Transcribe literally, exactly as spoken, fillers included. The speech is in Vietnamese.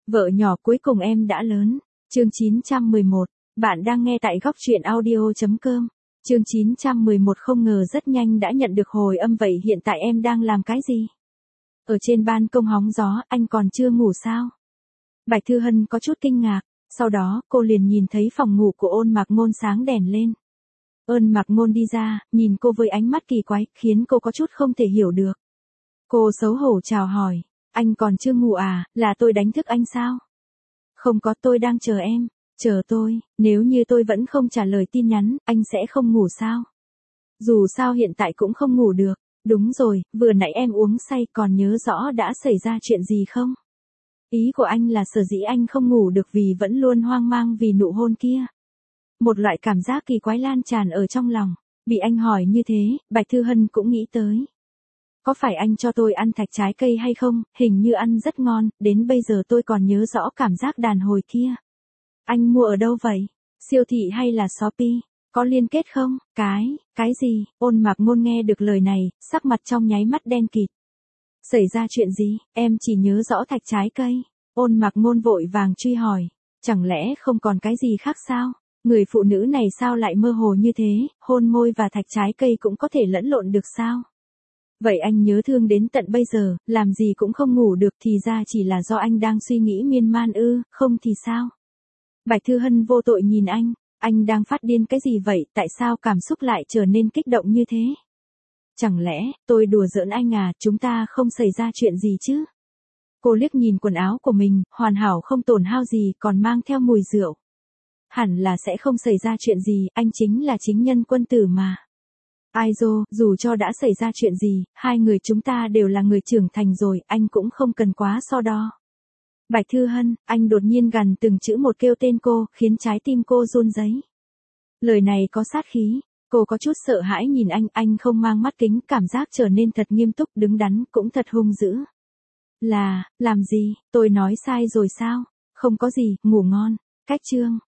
Vợ nhỏ cuối cùng em đã lớn. Chương chín trăm mười một. Bạn đang nghe tại góc truyện audio chấm com. Chương chín trăm mười một không ngờ rất nhanh đã nhận được hồi âm vậy hiện tại em đang làm cái gì? Ở trên ban công hóng gió, anh còn chưa ngủ sao? Bạch Thư Hân có chút kinh ngạc, sau đó cô liền nhìn thấy phòng ngủ của Ôn Mạc Ngôn sáng đèn lên. Ôn Mạc Ngôn đi ra, nhìn cô với ánh mắt kỳ quái, khiến cô có chút không thể hiểu được. Cô xấu hổ chào hỏi, anh còn chưa ngủ à, là tôi đánh thức anh sao? Không có, tôi đang chờ em. Chờ tôi, nếu như tôi vẫn không trả lời tin nhắn, anh sẽ không ngủ sao? Dù sao hiện tại cũng không ngủ được. Đúng rồi, vừa nãy em uống say còn nhớ rõ đã xảy ra chuyện gì không? Ý của anh là sở dĩ anh không ngủ được vì vẫn luôn hoang mang vì nụ hôn kia. Một loại cảm giác kỳ quái lan tràn ở trong lòng. Bị anh hỏi như thế, Bạch Thư Hân cũng nghĩ tới. Có phải anh cho tôi ăn thạch trái cây hay không? Hình như ăn rất ngon, đến bây giờ tôi còn nhớ rõ cảm giác đàn hồi kia. Anh mua ở đâu vậy? Siêu thị hay là Shopee? Có liên kết không? Cái, cái gì? Ôn Mạc Ngôn nghe được lời này, sắc mặt trong nháy mắt đen kịt. Xảy ra chuyện gì? Em chỉ nhớ rõ thạch trái cây. Ôn Mạc Ngôn vội vàng truy hỏi. Chẳng lẽ không còn cái gì khác sao? Người phụ nữ này sao lại mơ hồ như thế, hôn môi và thạch trái cây cũng có thể lẫn lộn được sao? Vậy anh nhớ thương đến tận bây giờ, làm gì cũng không ngủ được thì ra chỉ là do anh đang suy nghĩ miên man ư, không thì sao? Bạch Thư Hân vô tội nhìn anh, anh đang phát điên cái gì vậy, tại sao cảm xúc lại trở nên kích động như thế? Chẳng lẽ, tôi đùa giỡn anh à, chúng ta không xảy ra chuyện gì chứ? Cô liếc nhìn quần áo của mình, hoàn hảo không tổn hao gì, còn mang theo mùi rượu. Hẳn là sẽ không xảy ra chuyện gì, anh chính là chính nhân quân tử mà. Ai dô, dù cho đã xảy ra chuyện gì, hai người chúng ta đều là người trưởng thành rồi, anh cũng không cần quá so đo. Bạch Thư Hân, anh đột nhiên gằn từng chữ một kêu tên cô, khiến trái tim cô run rẩy. Lời này có sát khí, cô có chút sợ hãi nhìn anh, anh không mang mắt kính, cảm giác trở nên thật nghiêm túc, đứng đắn, cũng thật hung dữ. Là, làm gì, tôi nói sai rồi sao? Không có gì, ngủ ngon. Cách chương.